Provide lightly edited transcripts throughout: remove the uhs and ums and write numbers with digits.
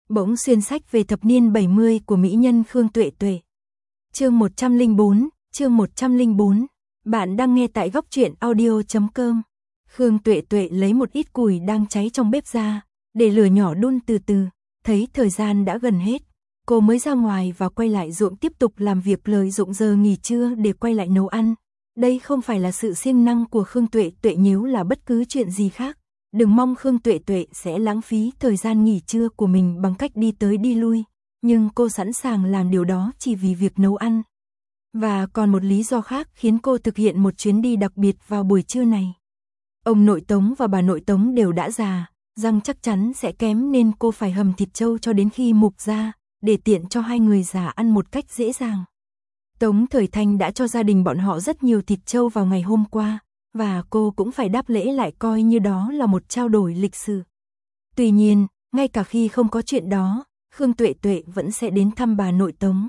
Bỗng xuyên sách về thập niên 70 của mỹ nhân Khương Tuệ Tuệ. Chương 104. Bạn đang nghe tại góc truyện audio.com. Khương Tuệ Tuệ lấy một ít củi đang cháy trong bếp ra, để lửa nhỏ đun từ từ, thấy thời gian đã gần hết, cô mới ra ngoài và quay lại ruộng tiếp tục làm việc, lợi dụng giờ nghỉ trưa để quay lại nấu ăn. Đây không phải là sự siêng năng của Khương Tuệ Tuệ, nếu là bất cứ chuyện gì khác, đừng mong Khương Tuệ Tuệ sẽ lãng phí thời gian nghỉ trưa của mình bằng cách đi tới đi lui, nhưng cô sẵn sàng làm điều đó chỉ vì việc nấu ăn. Và còn một lý do khác khiến cô thực hiện một chuyến đi đặc biệt vào buổi trưa này. Ông nội Tống và bà nội Tống đều đã già, răng chắc chắn sẽ kém, nên cô phải hầm thịt trâu cho đến khi mục ra, để tiện cho hai người già ăn một cách dễ dàng. Tống Thời Thanh đã cho gia đình bọn họ rất nhiều thịt trâu vào ngày hôm qua, và cô cũng phải đáp lễ lại, coi như đó là một trao đổi lịch sự. Tuy nhiên, ngay cả khi không có chuyện đó, Khương Tuệ Tuệ vẫn sẽ đến thăm bà nội Tống.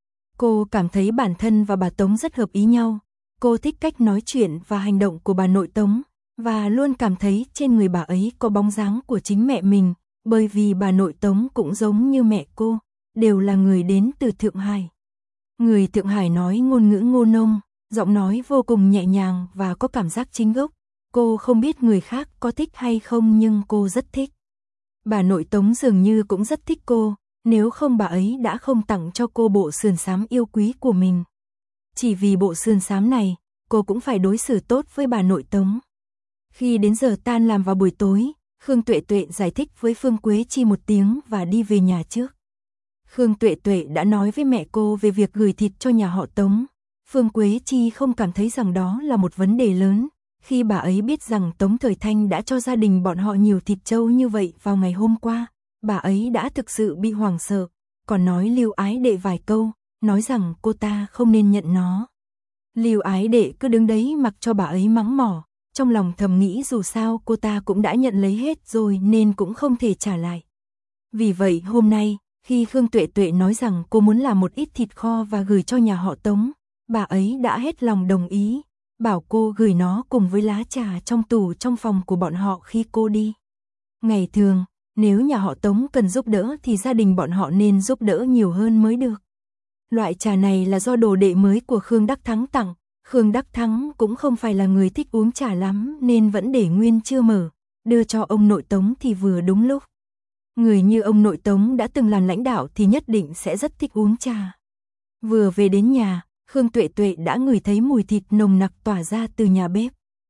Cô cảm thấy bản thân và bà Tống rất hợp ý nhau. Cô thích cách nói chuyện và hành động của bà nội Tống, và luôn cảm thấy trên người bà ấy có bóng dáng của chính mẹ mình, bởi vì bà nội Tống cũng giống như mẹ cô, đều là người đến từ Thượng Hải. Người Thượng Hải nói ngôn ngữ ngô nông, giọng nói vô cùng nhẹ nhàng và có cảm giác chính gốc. Cô không biết người khác có thích hay không, nhưng cô rất thích. Bà nội Tống dường như cũng rất thích cô, nếu không bà ấy đã không tặng cho cô bộ sườn xám yêu quý của mình. Chỉ vì bộ sườn xám này, cô cũng phải đối xử tốt với bà nội Tống. Khi đến giờ tan làm vào buổi tối, Khương Tuệ Tuệ giải thích với Phương Quế Chi một tiếng và đi về nhà trước. Khương Tuệ Tuệ đã nói với mẹ cô về việc gửi thịt cho nhà họ Tống. Phương Quế Chi không cảm thấy rằng đó là một vấn đề lớn. Khi bà ấy biết rằng Tống Thời Thanh đã cho gia đình bọn họ nhiều thịt trâu như vậy vào ngày hôm qua, bà ấy đã thực sự bị hoảng sợ, còn nói Lưu Ái Đệ vài câu, nói rằng cô ta không nên nhận nó. Lưu Ái Đệ cứ đứng đấy mặc cho bà ấy mắng mỏ, trong lòng thầm nghĩ dù sao cô ta cũng đã nhận lấy hết rồi nên cũng không thể trả lại. Vì vậy hôm nay, khi Khương Tuệ Tuệ nói rằng cô muốn làm một ít thịt kho và gửi cho nhà họ Tống, bà ấy đã hết lòng đồng ý, bảo cô gửi nó cùng với lá trà trong tủ trong phòng của bọn họ khi cô đi. Ngày thường, nếu nhà họ Tống cần giúp đỡ thì gia đình bọn họ nên giúp đỡ nhiều hơn mới được. Loại trà này là do đồ đệ mới của Khương Đắc Thắng tặng. Khương Đắc Thắng cũng không phải là người thích uống trà lắm nên vẫn để nguyên chưa mở, đưa cho ông nội Tống thì vừa đúng lúc. Người như ông nội Tống đã từng làm lãnh đạo thì nhất định sẽ rất thích uống trà. Vừa về đến nhà, Khương Tuệ Tuệ đã ngửi thấy mùi thịt nồng nặc tỏa ra từ nhà bếp.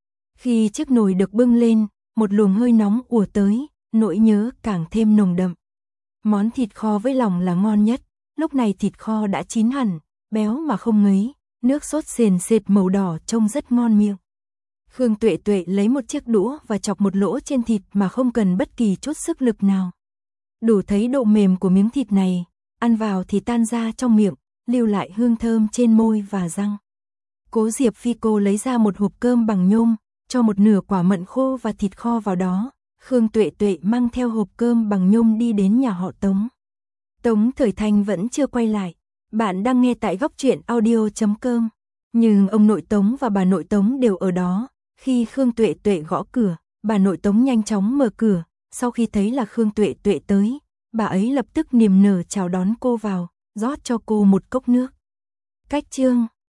Khi chiếc nồi được bưng lên, một luồng hơi nóng ùa tới, nỗi nhớ càng thêm nồng đậm. Món thịt kho với lòng là ngon nhất, lúc này thịt kho đã chín hẳn, béo mà không ngấy, nước sốt sền sệt màu đỏ trông rất ngon miệng. Khương Tuệ Tuệ lấy một chiếc đũa và chọc một lỗ trên thịt mà không cần bất kỳ chút sức lực nào. Đủ thấy độ mềm của miếng thịt này, ăn vào thì tan ra trong miệng, lưu lại hương thơm trên môi và răng. Cố Diệp Phi cô lấy ra một hộp cơm bằng nhôm, cho một nửa quả mận khô và thịt kho vào đó. Khương Tuệ Tuệ mang theo hộp cơm bằng nhôm đi đến nhà họ Tống. Tống Thời Thanh vẫn chưa quay lại. Bạn đang nghe tại góc truyện audio.com. Nhưng ông nội Tống và bà nội Tống đều ở đó. Khi Khương Tuệ Tuệ gõ cửa, bà nội Tống nhanh chóng mở cửa. Sau khi thấy là Khương Tuệ Tuệ tới, bà ấy lập tức niềm nở chào đón cô vào, rót cho cô một cốc nước. Cách chương